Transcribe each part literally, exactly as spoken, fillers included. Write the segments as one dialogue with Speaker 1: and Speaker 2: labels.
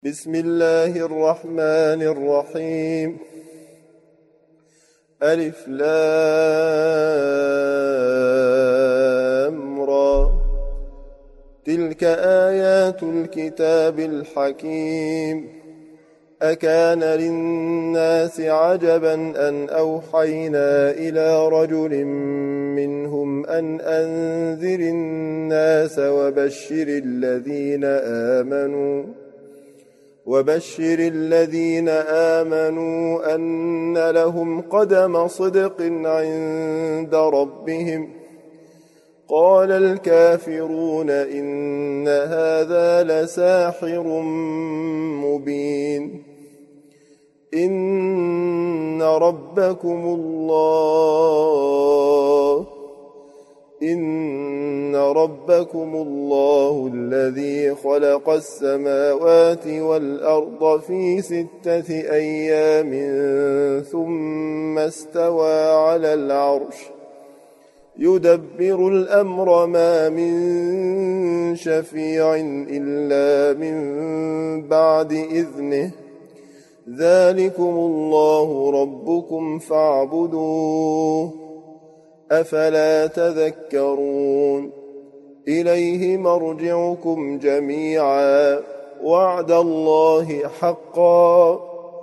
Speaker 1: بسم الله الرحمن الرحيم. ألف لام را. تلك آيات الكتاب الحكيم. أكان للناس عجبا أن أوحينا إلى رجل منهم أن أنذر الناس وبشر الذين آمنوا وبشر الذين آمنوا أن لهم قدم صدق عند ربهم. قال الكافرون إن هذا لساحر مبين. إن ربكم الله إن ربكم الله الذي خلق السماوات والأرض في ستة أيام ثم استوى على العرش يدبر الأمر ما من شفيع إلا من بعد إذنه. ذلكم الله ربكم فاعبدوه أفلا تذكرون. إليه مرجعكم جميعا وعد الله حقا.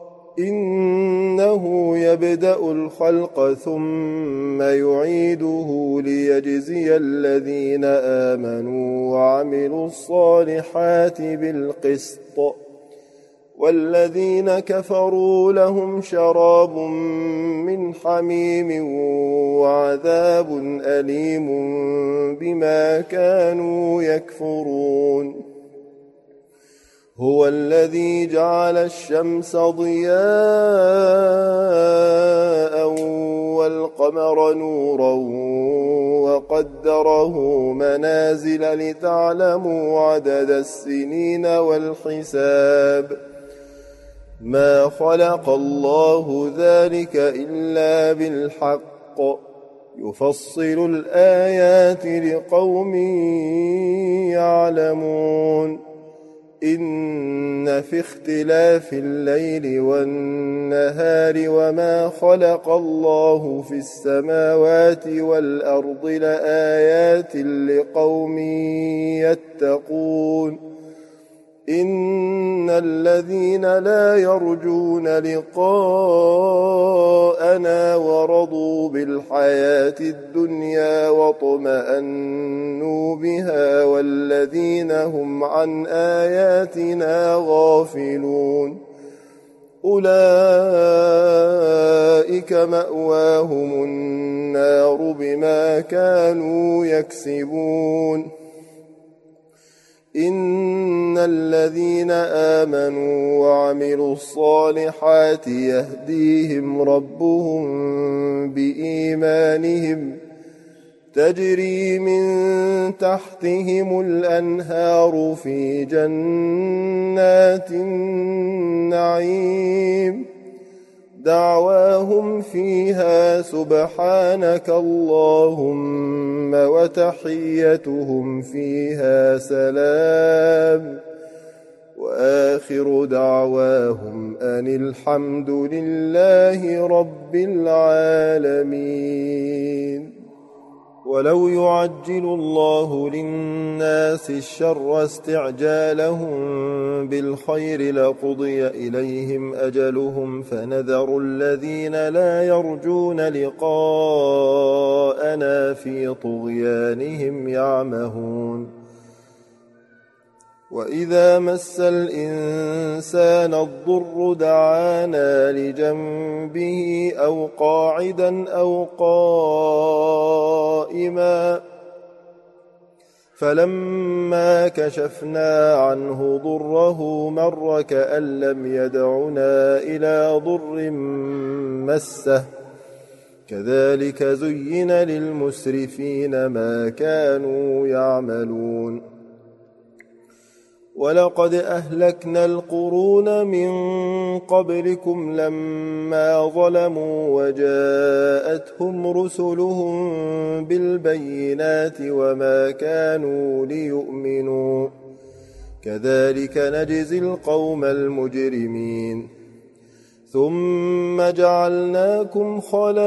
Speaker 1: إنه يبدأ الخلق ثم يعيده ليجزي الذين آمنوا وعملوا الصالحات بالقسط. والذين كفروا لهم شراب من حميم وعذاب أليم بما كانوا يكفرون. هو الذي جعل الشمس ضياء والقمر نورا وقدره منازل لتعلموا عدد السنين والحساب. ما خلق الله ذلك إلا بالحق يفصل الآيات لقوم يعلمون. إن في اختلاف الليل والنهار وما خلق الله في السماوات والأرض لآيات لقوم يتقون. إن الذين لا يرجون لقاءنا ورضوا بالحياة الدنيا واطمأنوا بها والذين هم عن آياتنا غافلون أولئك مأواهم النار بما كانوا يكسبون. إن الذين آمنوا وعملوا الصالحات يهديهم ربهم بإيمانهم تجري من تحتهم الأنهار في جنات النعيم. دعواهم فيها سبحانك اللهم وتحيتهم فيها سلام وآخر دعواهم أن الحمد لله رب العالمين. ولو يعجل الله للناس الشر استعجالهم بالخير لقضي إليهم أجلهم فنذر الذين لا يرجون لقاءنا في طغيانهم يعمهون. وإذا مس الإنسان الضر دعانا لجنبه أو قاعدا أو قائما فلما كشفنا عنه ضره مر كأن لم يدعنا إلى ضر مسه. كذلك زين للمسرفين ما كانوا يعملون. ولقد أهلكنا القرون من قبلكم لما ظلموا وجاءتهم رسلهم بالبينات وما كانوا ليؤمنوا كذلك نجزي القوم المجرمين ثم جعلناكم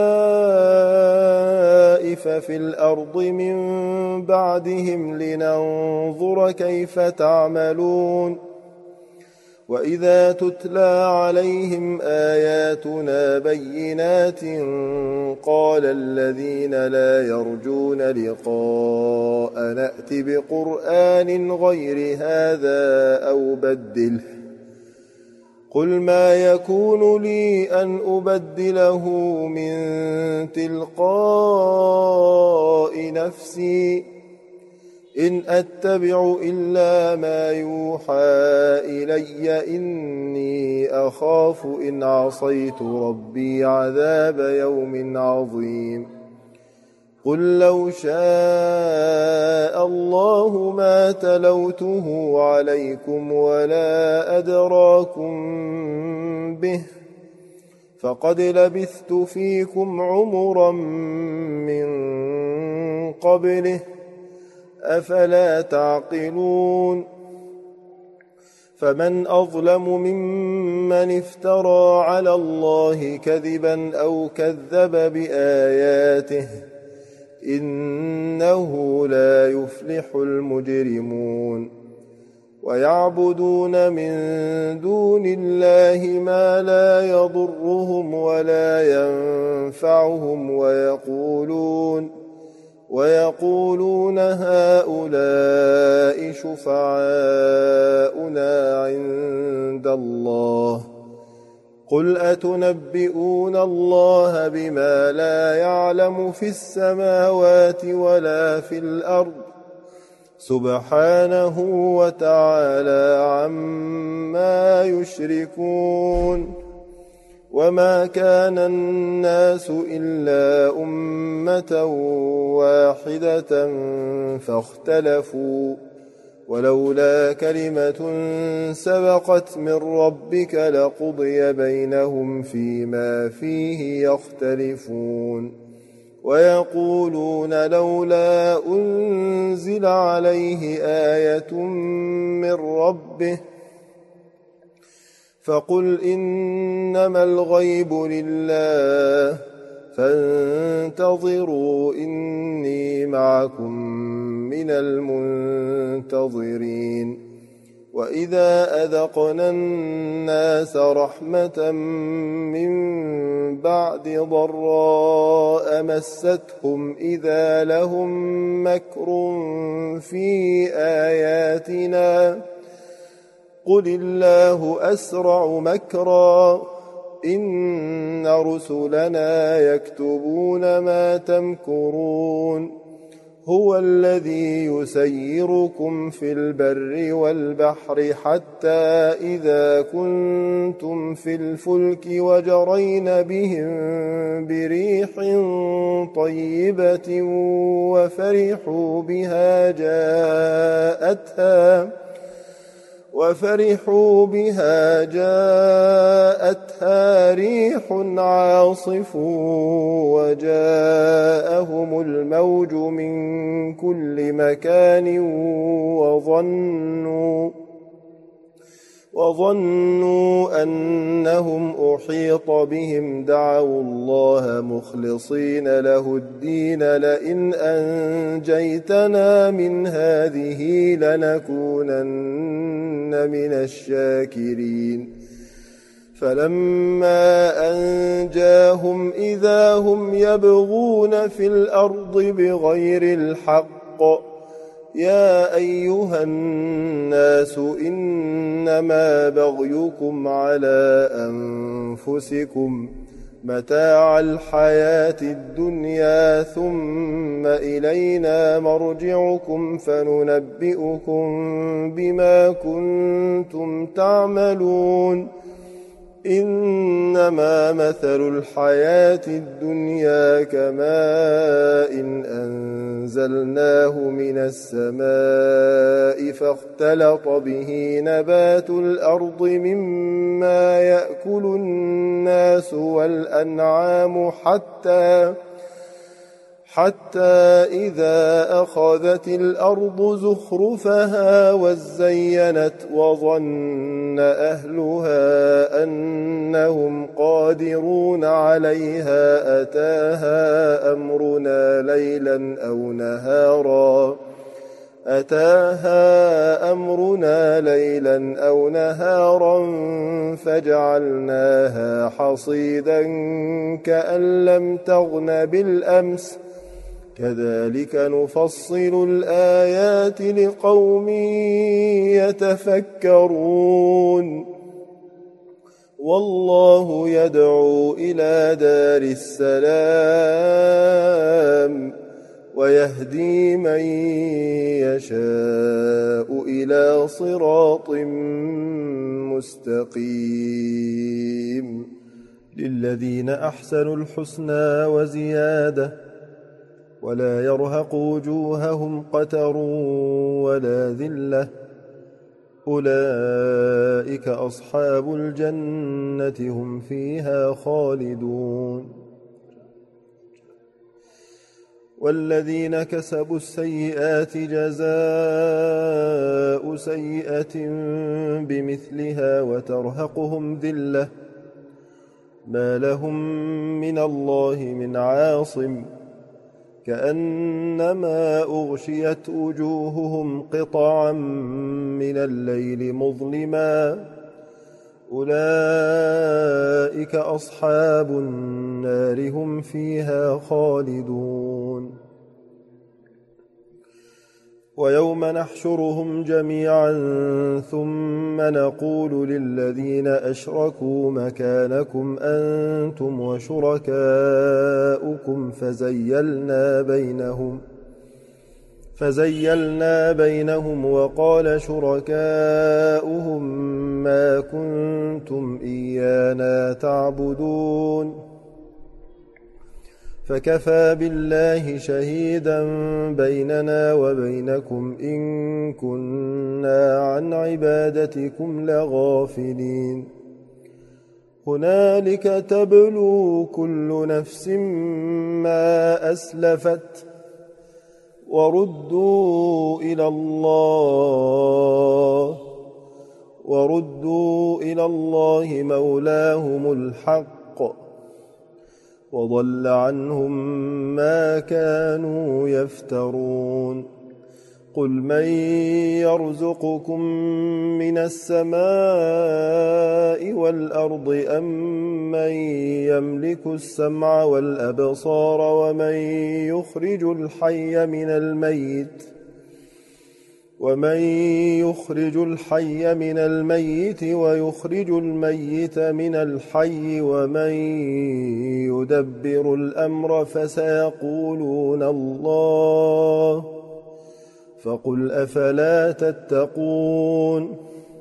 Speaker 1: خلائف في الأرض من بعدهم لننظر كيف تعملون وإذا تتلى عليهم آياتنا بينات قال الذين لا يرجون لقاء نأت بقرآن غير هذا أو بدله قل ما يكون لي أن أبدله من تلقاء نفسي إن أتبع إلا ما يوحى إلي إني أخاف إن عصيت ربي عذاب يوم عظيم قل لو شاء الله ما تلوته عليكم ولا أدراكم به فقد لبثت فيكم عمرا من قبله أفلا تعقلون فمن أظلم ممن افترى على الله كذبا أو كذب بآياته إنه لا يفلح المجرمون ويعبدون من دون الله ما لا يضرهم ولا ينفعهم ويقولون ويقولون هؤلاء شفعاؤنا عند الله قل أتنبئون الله بما لا يعلم في السماوات ولا في الأرض سبحانه وتعالى عما يشركون وما كان الناس إلا أمة واحدة فاختلفوا ولولا كلمة سبقت من ربك لقضي بينهم فيما فيه يختلفون ويقولون لولا أنزل عليه آية من ربه فقل إنما الغيب لله فانتظروا إني معكم من المنتظرين وإذا أذقنا الناس رحمة من بعد ضراء مستهم إذا لهم مكر في آياتنا قل الله أسرع مكرا إن رسلنا يكتبون ما تمكرون هو الذي يسيركم في البر والبحر حتى إذا كنتم في الفلك وجرين بهم بريح طيبة وفرحوا بها جاءتها وفرحوا بها جاءتها ريح عاصف وجاءهم الموج من كل مكان وظنوا وظنوا أنهم أحيط بهم دعوا الله مخلصين له الدين لئن أنجيتنا من هذه لنكونن من الشاكرين فلما أنجاهم إذا هم يبغون في الأرض بغير الحق يا أيها الناس إنما بغيكم على أنفسكم متاع الحياة الدنيا ثم إلينا مرجعكم فننبئكم بما كنتم تعملون إنما مثل الحياة الدنيا كماء إن أنزلناه من السماء فاختلط به نبات الأرض مما يأكل الناس والأنعام حتى حتى إذا أخذت الأرض زخرفها وزينت وظن أهلها أنهم قادرون عليها أتاها أمرنا ليلا أو نهارا أتاها أمرنا ليلا أو نهارا فجعلناها حصيدا كأن لم تغن بالأمس كذلك نفصل الآيات لقوم يتفكرون والله يدعو إلى دار السلام ويهدي من يشاء إلى صراط مستقيم للذين أحسنوا الحسنى وزيادة ولا يرهق وجوههم قتر ولا ذلة أولئك أصحاب الجنة هم فيها خالدون والذين كسبوا السيئات جزاء سيئة بمثلها وترهقهم ذلة ما لهم من الله من عاصم كأنما أغشيت وجوههم قطعا من الليل مظلما أولئك أصحاب النار هم فيها خالدون ويوم نحشرهم جميعا ثم نقول للذين أشركوا مكانكم أنتم وشركاؤكم فزيلنا بينهم فزيلنا بينهم وقال شركاؤهم ما كنتم إيانا تعبدون فكفى بالله شهيدا بيننا وبينكم إن كنا عن عبادتكم لغافلين هنالك تبلو كل نفس ما أسلفت وردوا إلى الله وردوا إلى الله مولاهم الحق وضل عنهم ما كانوا يفترون قل من يرزقكم من السماء والأرض أم من يملك السمع والأبصار ومن يخرج الحي من الميت ومن يخرج الحي من الميت ويخرج الميت من الحي ومن يدبر الأمر فسيقولون الله فقل أفلا تتقون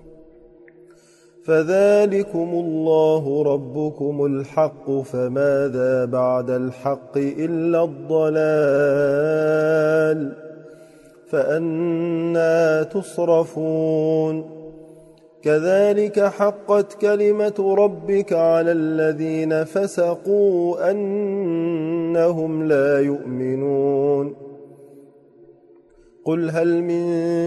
Speaker 1: فذلكم الله ربكم الحق فماذا بعد الحق إلا الضلال فأنى تصرفون كذلك حقت كلمة ربك على الذين فسقوا أنهم لا يؤمنون قل هل من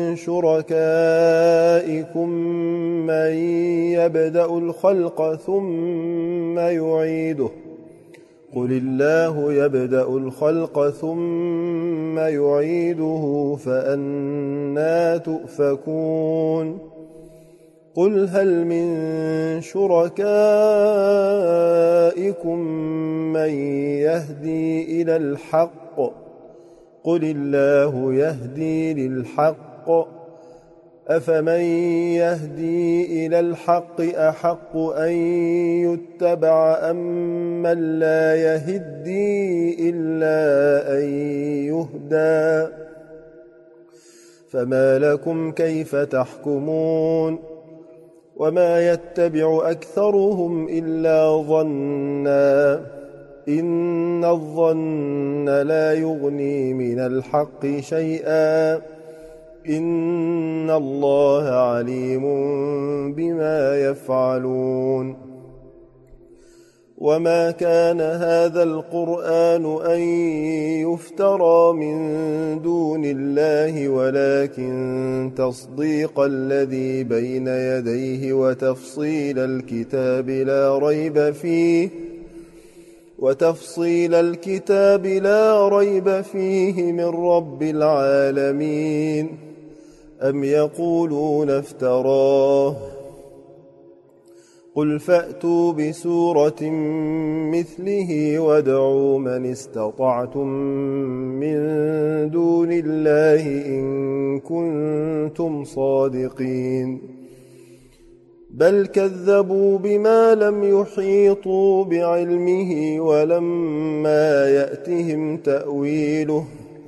Speaker 1: شركائكم من يبدأ الخلق ثم يعيده قل الله يبدأ الخلق ثم يعيده فأنى تؤفكون قل هل من شركائكم من يهدي إلى الحق قل الله يهدي للحق أفمن يهدي إلى الحق أحق أن يتبع أم من لا يهدي إلا أن يهدى فما لكم كيف تحكمون وما يتبع أكثرهم إلا ظنا إن الظن لا يغني من الحق شيئا إن الله عليم بما يفعلون وما كان هذا القرآن أن يفترى من دون الله ولكن تصديق الذي بين يديه وتفصيل الكتاب لا ريب فيه وتفصيل الكتاب لا ريب فيه من رب العالمين. أم يقولون افتراه قل فأتوا بسورة مثله وادعوا من استطعتم من دون الله إن كنتم صادقين. بل كذبوا بما لم يحيطوا بعلمه ولما يأتهم تأويله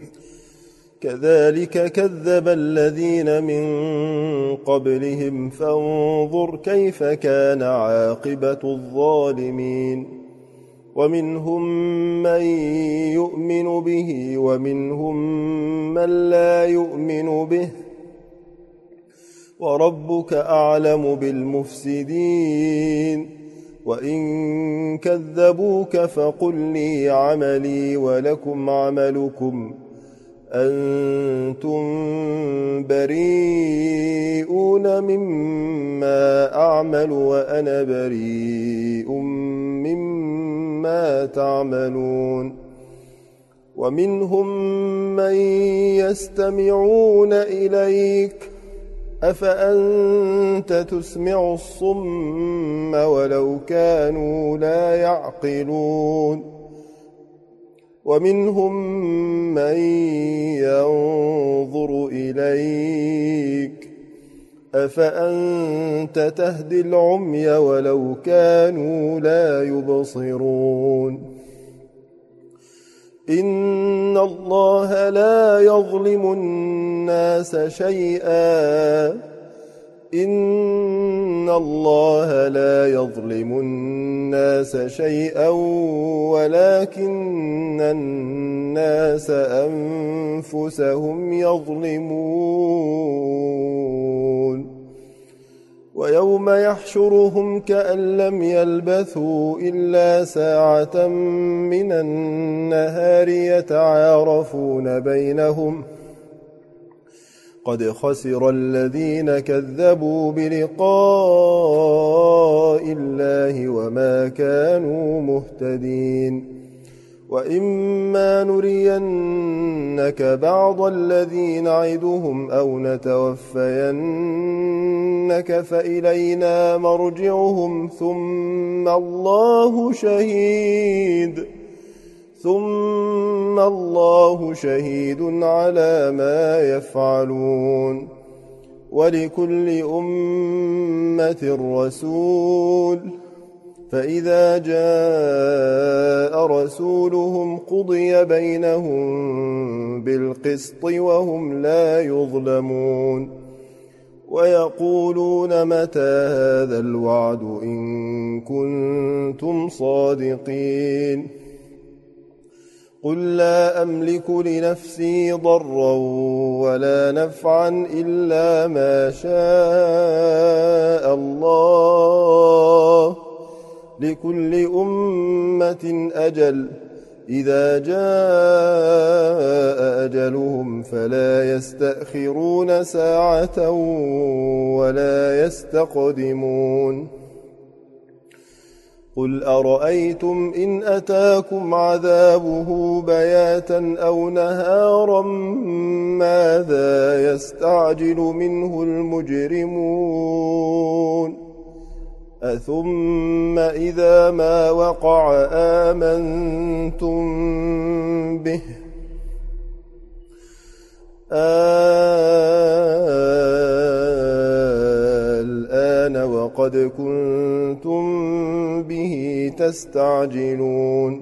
Speaker 1: كذلك كذب الذين من قبلهم فانظر كيف كان عاقبة الظالمين. ومنهم من يؤمن به ومنهم من لا يؤمن به وربك أعلم بالمفسدين. وإن كذبوك فقل لي عملي ولكم عملكم أنتم بريئون مما أعمل وأنا بريء مما تعملون. ومنهم من يستمعون إليك أفأنت تسمع الصم ولو كانوا لا يعقلون. ومنهم من ينظر إليك أفأنت تهدي العمي ولو كانوا لا يبصرون. إن الله لا يظلم الناس شيئا إن الله لا يظلم الناس شيئا ولكن الناس أنفسهم يظلمون. ويوم يحشرهم كأن لم يلبثوا إلا ساعة من النهار يتعارفون بينهم قد خسر الذين كذبوا بلقاء الله وما كانوا مهتدين. وإما نرينك بعض الذي نعدهم أو نتوفينك فإلينا مرجعهم ثم الله شهيد ثم الله شهيد على ما يفعلون. ولكل أمة رسول فإذا جاء رسولهم قضي بينهم بالقسط وهم لا يظلمون. ويقولون متى هذا الوعد إن كنتم صادقين. قل لا أملك لنفسي ضرا ولا نفعا إلا ما شاء الله لكل أمة أجل إذا جاء أجلهم فلا يستأخرون ساعة ولا يستقدمون. قل أرأيتم إن أتاكم عذابه بياتا أو نهارا ماذا يستعجل منه المجرمون أثم إذا ما وقع آمنتم به الآن وقد كنتم به تستعجلون.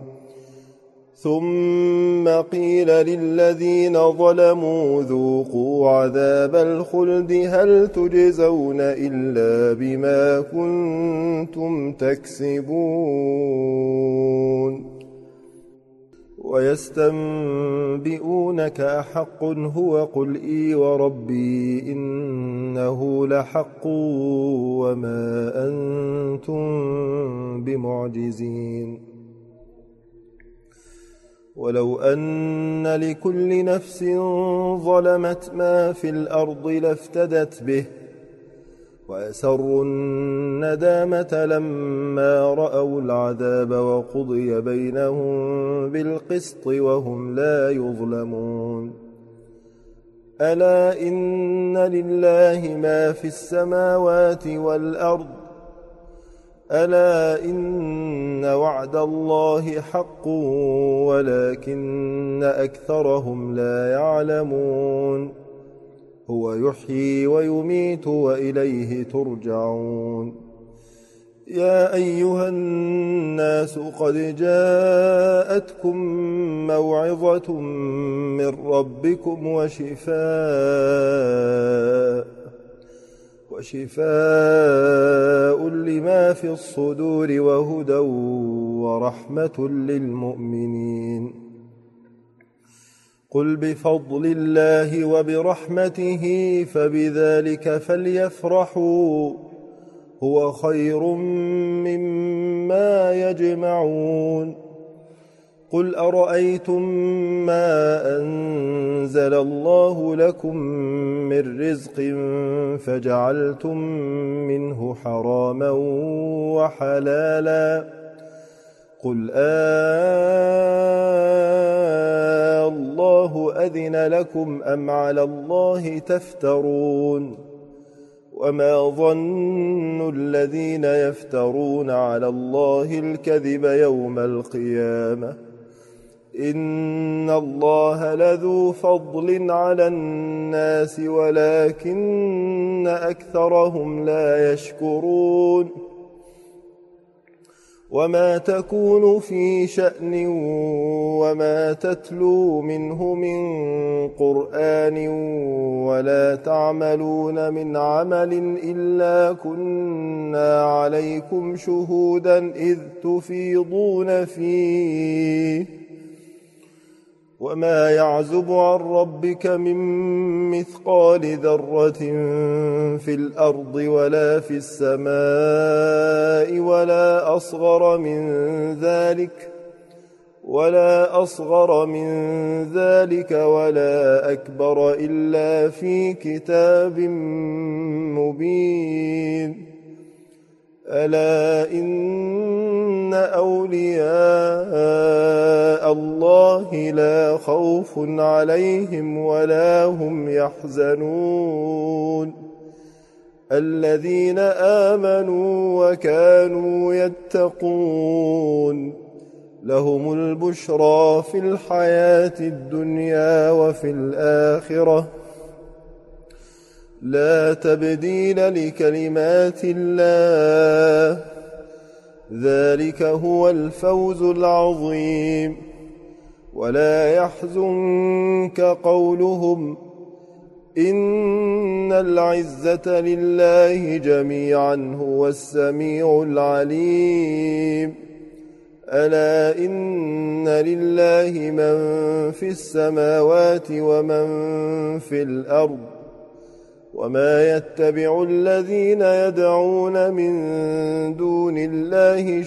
Speaker 1: ثم قيل للذين ظلموا ذوقوا عذاب الخلد هل تجزون إلا بما كنتم تكسبون. ويستنبئونك أحق هو قل إي وربي إنه لحق وما أنتم بمعجزين ولو أن لكل نفس ظلمت ما في الأرض لافتدت به وأسروا الندامة لما رأوا العذاب وقضي بينهم بالقسط وهم لا يظلمون ألا إن لله ما في السماوات والأرض ألا إن وعد الله حق ولكن أكثرهم لا يعلمون هو يحيي ويميت وإليه ترجعون يا أيها الناس قد جاءتكم موعظة من ربكم وشفاء وشفاء لما في الصدور وهدى ورحمة للمؤمنين قل بفضل الله وبرحمته فبذلك فليفرحوا هو خير مما يجمعون قل أرأيتم ما أنزل الله لكم من رزق فجعلتم منه حراما وحلالا قل آه الله أذن لكم أم على الله تفترون وما ظن الذين يفترون على الله الكذب يوم القيامة إن الله لذو فضل على الناس ولكن أكثرهم لا يشكرون وما تكون في شأن وما تتلو منه من قرآن ولا تعملون من عمل إلا كنا عليكم شهودا إذ تفيضون فيه وما يعزب عن ربك من مثقال ذرة في الأرض ولا في السماء ولا أصغر من ذلك ولا أصغر من ذلك ولا أكبر إلا في كتاب مبين ألا إن أولياء الله لا خوف عليهم ولا هم يحزنون الذين آمنوا وكانوا يتقون لهم البشرى في الحياة الدنيا وفي الآخرة لا تبديل لكلمات الله ذلك هو الفوز العظيم ولا يحزنك قولهم إن العزة لله جميعا هو السميع العليم ألا إن لله من في السماوات ومن في الأرض وما يتبع الذين يدعون من دون الله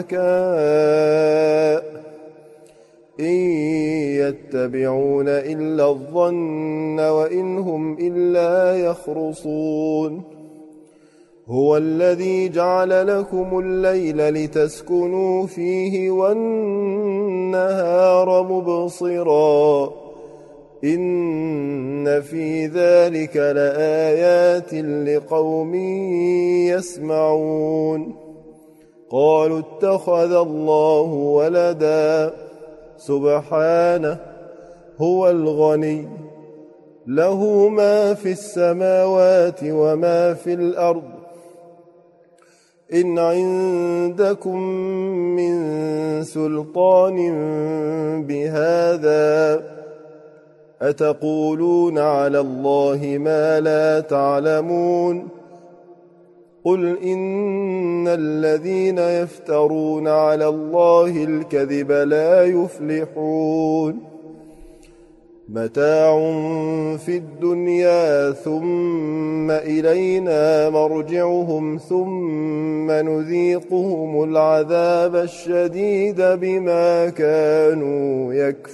Speaker 1: شركاء إن يتبعون إلا الظن وإن هم إلا يخرصون هو الذي جعل لكم الليل لتسكنوا فيه والنهار مبصرا إن في ذلك لآيات لقوم يسمعون قالوا اتخذ الله ولدا سبحانه هو الغني له ما في السماوات وما في الأرض إن عندكم من سلطان بهذا أتقولون على الله ما لا تعلمون قل إن الذين يفترون على الله الكذب لا يفلحون متاع في الدنيا ثم إلينا مرجعهم ثم نذيقهم العذاب الشديد بما كانوا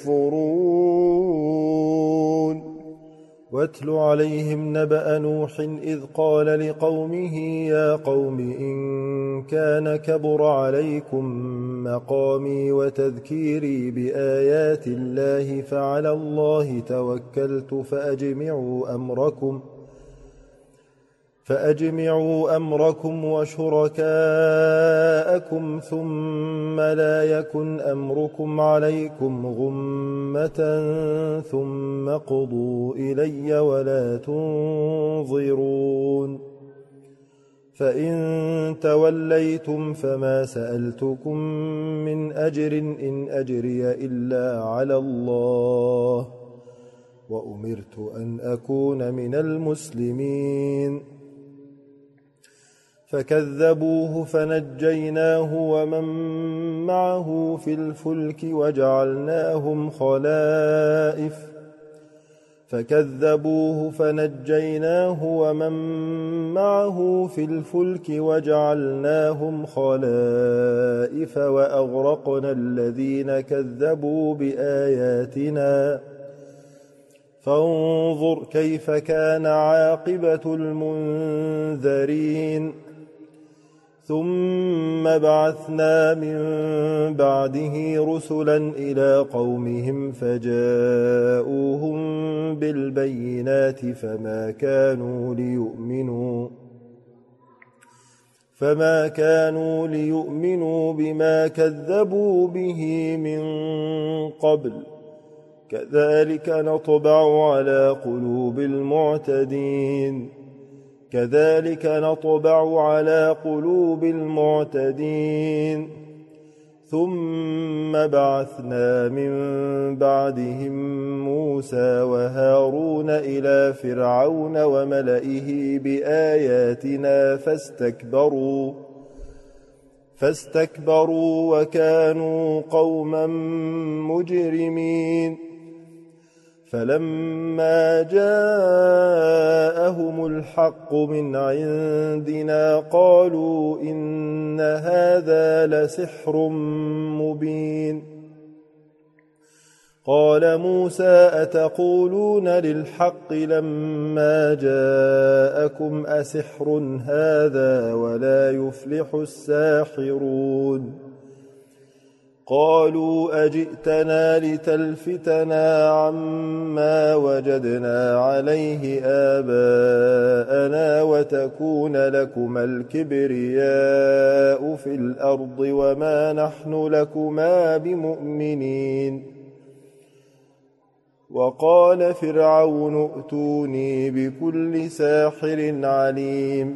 Speaker 1: يكفرون. واتل عليهم نبأ نوح إذ قال لقومه يا قوم إن كان كبر عليكم مقامي وتذكيري بآيات الله فعلى الله توكلت فأجمعوا أمركم فأجمعوا أمركم وشركاءكم ثم لا يكن أمركم عليكم غمة ثم قضوا إلي ولا تنظرون. فإن توليتم فما سألتكم من أجر إن أجري إلا على الله وأمرت أن أكون من المسلمين. فكذبوه فنجيناه ومن معه في الفلك وجعلناهم خلائف فكذبوه فنجيناه ومن معه في الفلك وجعلناهم خلائف وأغرقنا الذين كذبوا بآياتنا فانظر كيف كان عاقبة المنذرين. ثم بعثنا من بعده رسلا إلى قومهم فجاءوهم بالبينات فما كانوا ليؤمنوا فما كانوا ليؤمنوا بما كذبوا به من قبل كذلك نطبع على قلوب المعتدين كذلك نطبع على قلوب المعتدين. ثم بعثنا من بعدهم موسى وهارون إلى فرعون وملئه بآياتنا فاستكبروا فاستكبروا وكانوا قوما مجرمين. فلما جاءهم الحق من عندنا قالوا إن هذا لسحر مبين. قال موسى أتقولون للحق لما جاءكم أسحر هذا ولا يفلح الساحرون. قالوا أجئتنا لتلفتنا عما وجدنا عليه آباءنا وتكون لكما الكبرياء في الأرض وما نحن لكما بمؤمنين. وقال فرعون ائتوني بكل ساحر عليم.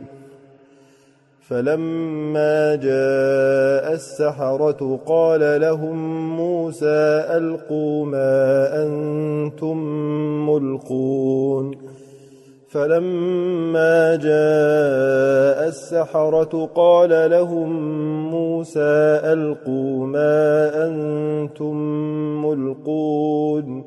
Speaker 1: فلما جاء السحرة قال لهم موسى ألقوا ما أنتم ملقون. فلما جاء السحرة قال لهم موسى ألقوا ما أنتم ملقون.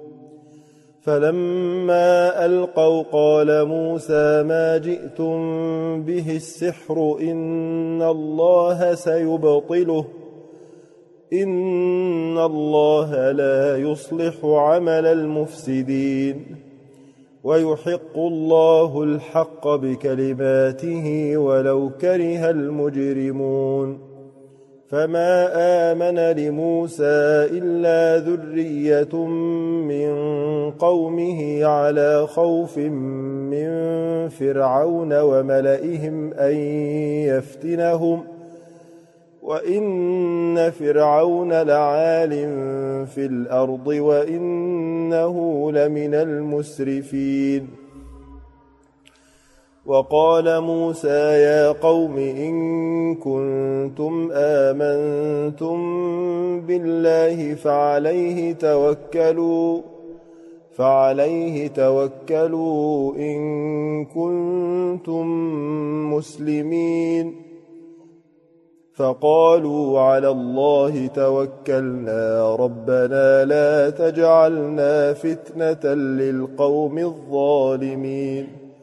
Speaker 1: فلما ألقوا قال موسى ما جئتم به السحر إن الله سيبطله إن الله لا يصلح عمل المفسدين ويحق الله الحق بكلماته ولو كره المجرمون. فما آمن لموسى إلا ذرية من قومه على خوف من فرعون وملئهم أن يفتنهم وإن فرعون لعال في الأرض وإنه لمن المسرفين. وقال موسى يا قوم إن كنتم آمنتم بالله فعليه توكلوا فعليه توكلوا إن كنتم مسلمين. فقالوا على الله توكلنا ربنا لا تجعلنا فتنة للقوم الظالمين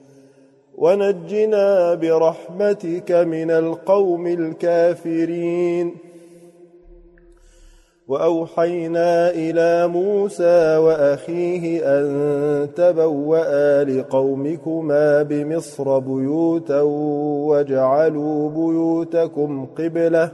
Speaker 1: ونجنا برحمتك من القوم الكافرين. وأوحينا إلى موسى وأخيه أن تبوأ لقومكما بمصر بيوتا واجعلوا بيوتكم قبلة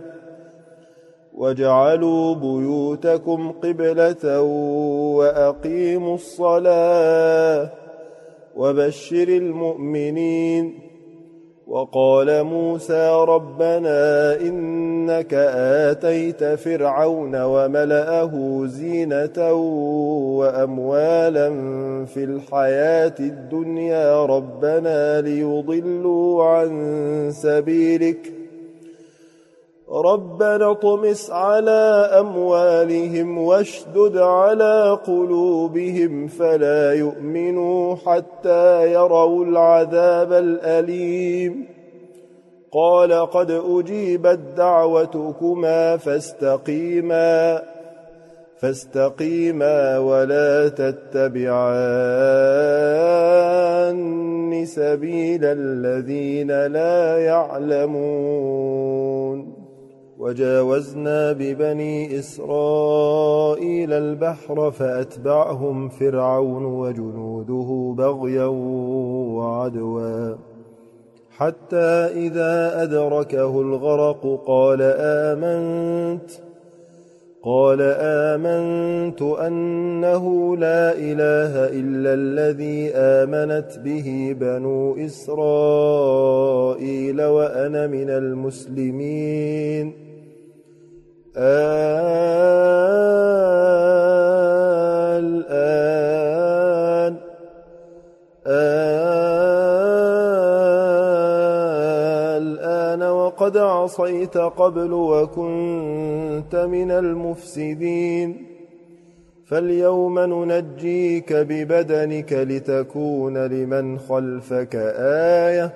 Speaker 1: واجعلوا بيوتكم قبلة وأقيموا الصلاة وبشر المؤمنين. وقال موسى ربنا إنك آتيت فرعون وملأه زينة وأموالا في الحياة الدنيا ربنا ليضلوا عن سبيلك ربنا اطمس على أموالهم واشدد على قلوبهم فلا يؤمنوا حتى يروا العذاب الأليم. قال قد أجيبت دعوتكما فاستقيما فاستقيما ولا تتبعان سبيل الذين لا يعلمون. وجاوزنا ببني إسرائيل البحر فأتبعهم فرعون وجنوده بغيا وعدوا حتى إذا أدركه الغرق قال آمنت قال آمنت أنه لا إله إلا الذي آمنت به بنو إسرائيل وأنا من المسلمين. الآن الآن وقد عصيت قبل وكنت من المفسدين فاليوم ننجيك ببدنك لتكون لمن خلفك آية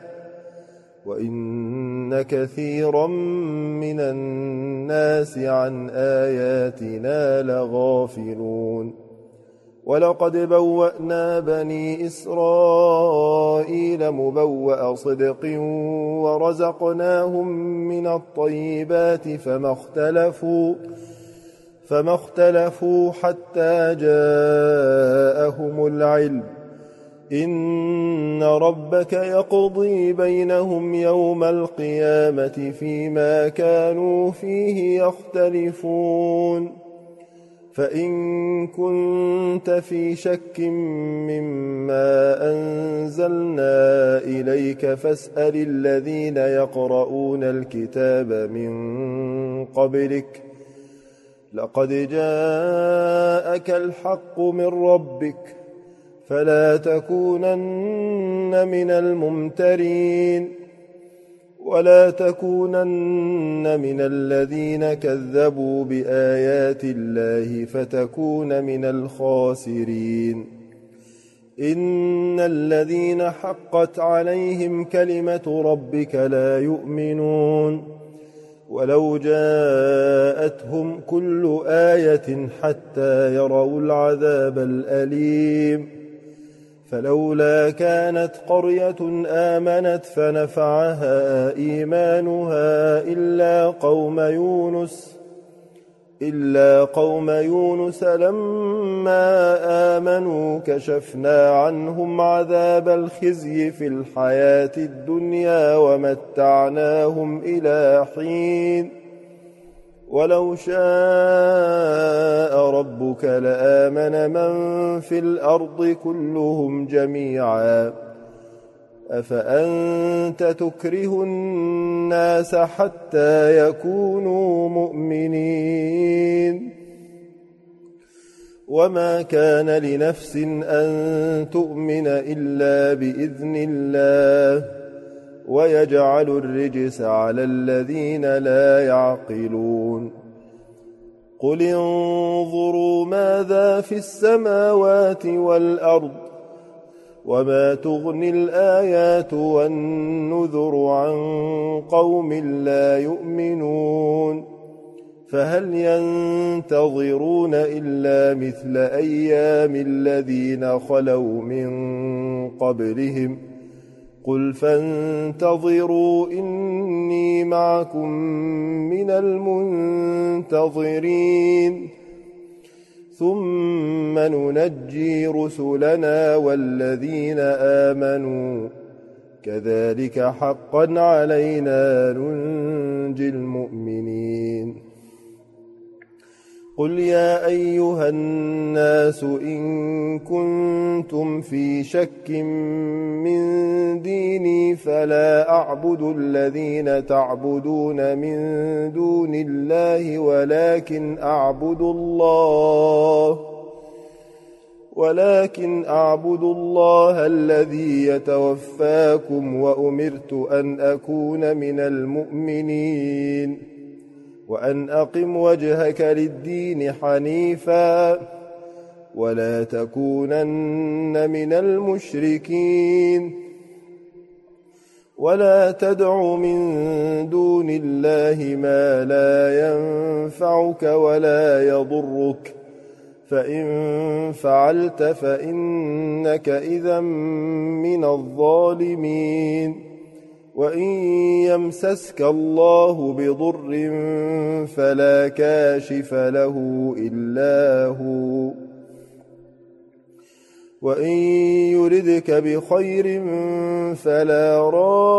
Speaker 1: وإن كثيرا من الناس عن آياتنا لغافلون. ولقد بوأنا بني إسرائيل مبوأ صدق ورزقناهم من الطيبات فما اختلفوا فما اختلفوا حتى جاءهم العلم إن ربك يقضي بينهم يوم القيامة فيما كانوا فيه يختلفون. فإن كنت في شك مما أنزلنا إليك فاسأل الذين يقرؤون الكتاب من قبلك لقد جاءك الحق من ربك فلا تكونن من الممترين ولا تكونن من الذين كذبوا بآيات الله فتكون من الخاسرين. إن الذين حقت عليهم كلمة ربك لا يؤمنون ولو جاءتهم كل آية حتى يروا العذاب الأليم. فلولا كانت قرية آمنت فنفعها إيمانها إلا قوم يونس إلا قوم يونس لما آمنوا كشفنا عنهم عذاب الخزي في الحياة الدنيا ومتعناهم إلى حين ولو شاء ربك لآمن من في الأرض كلهم جميعا أفأنت تكره الناس حتى يكونوا مؤمنين وما كان لنفس أن تؤمن إلا بإذن الله ويجعل الرجس على الذين لا يعقلون. قل انظروا ماذا في السماوات والأرض وما تغني الآيات والنذر عن قوم لا يؤمنون فهل ينتظرون إلا مثل أيام الذين خلوا من قبلهم قل فانتظروا إني معكم من المنتظرين ثم ننجي رسلنا والذين آمنوا كذلك حقا علينا ننجي المؤمنين قل يا أيها الناس إن كنتم في شك من ديني فلا أعبد الذين تعبدون من دون الله ولكن أعبد الله ولكن أعبد الله الذي يتوفاكم وأمرت أن أكون من المؤمنين وأن أقم وجهك للدين حنيفا ولا تكونن من المشركين ولا تدع من دون الله ما لا ينفعك ولا يضرك فإن فعلت فإنك إذا من الظالمين وإن يمسسك الله بضر فلا كاشف له إلا هو وإن يردك بخير فلا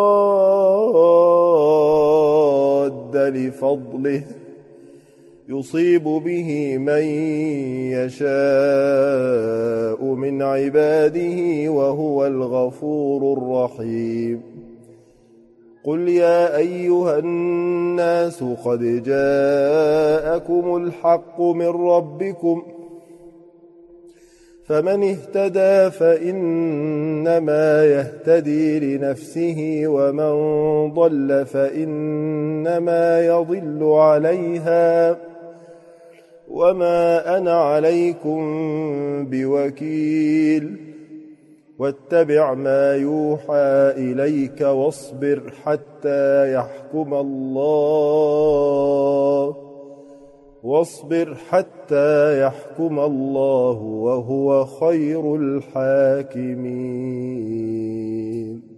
Speaker 1: راد لفضله يصيب به من يشاء من عباده وهو الغفور الرحيم قل يا أيها الناس قد جاءكم الحق من ربكم فمن اهتدى فإنما يهتدي لنفسه ومن ضل فإنما يضل عليها وما أنا عليكم بوكيل واتبع ما يوحى إليك واصبر حتى يحكم الله واصبر حتى يحكم الله وهو خير الحاكمين.